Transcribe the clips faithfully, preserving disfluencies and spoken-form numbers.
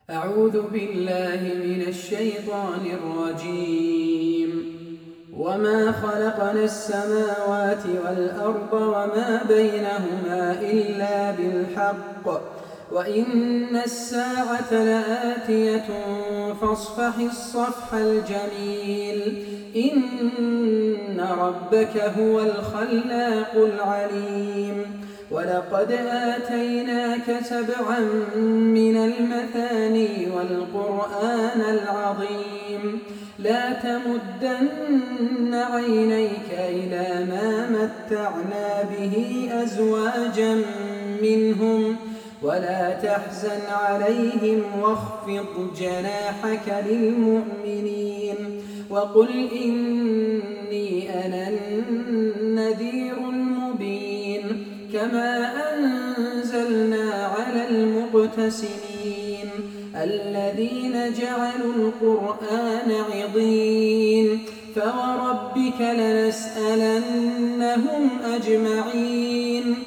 أعوذ بالله من الشيطان الرجيم وما خلقنا السماوات والأرض وما بينهما إلا بالحق وإن الساعة لآتية فاصفح الصفح الجميل إن ربك هو الخلاق العليم ولقد آتيناك سبعا من المثاني والقرآن العظيم لا تمدن عينيك إلى ما متعنا به أزواجا منهم ولا تحزن عليهم واخفض جناحك للمؤمنين وقل إني أنا النذير المبين كما أنزلنا على المقتسمين الذين جعلوا القرآن عضين فوربك لنسألنهم أجمعين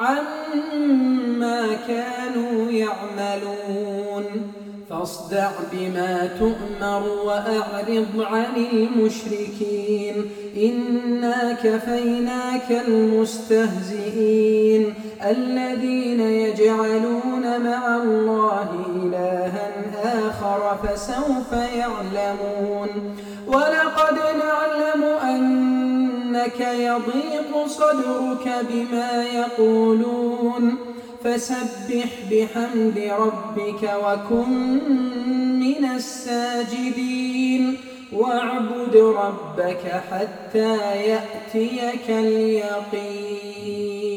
عما كانوا يعملون فاصدع بما تؤمر وأعرض عن المشركين إنا كفيناك المستهزئين الذين يجعلون مع الله إلها آخر فسوف يعلمون ولقد نعلم أنك يضيق صدرك بما يقولون فسبح بحمد ربك وكن من الساجدين واعبد ربك حتى يأتيك اليقين.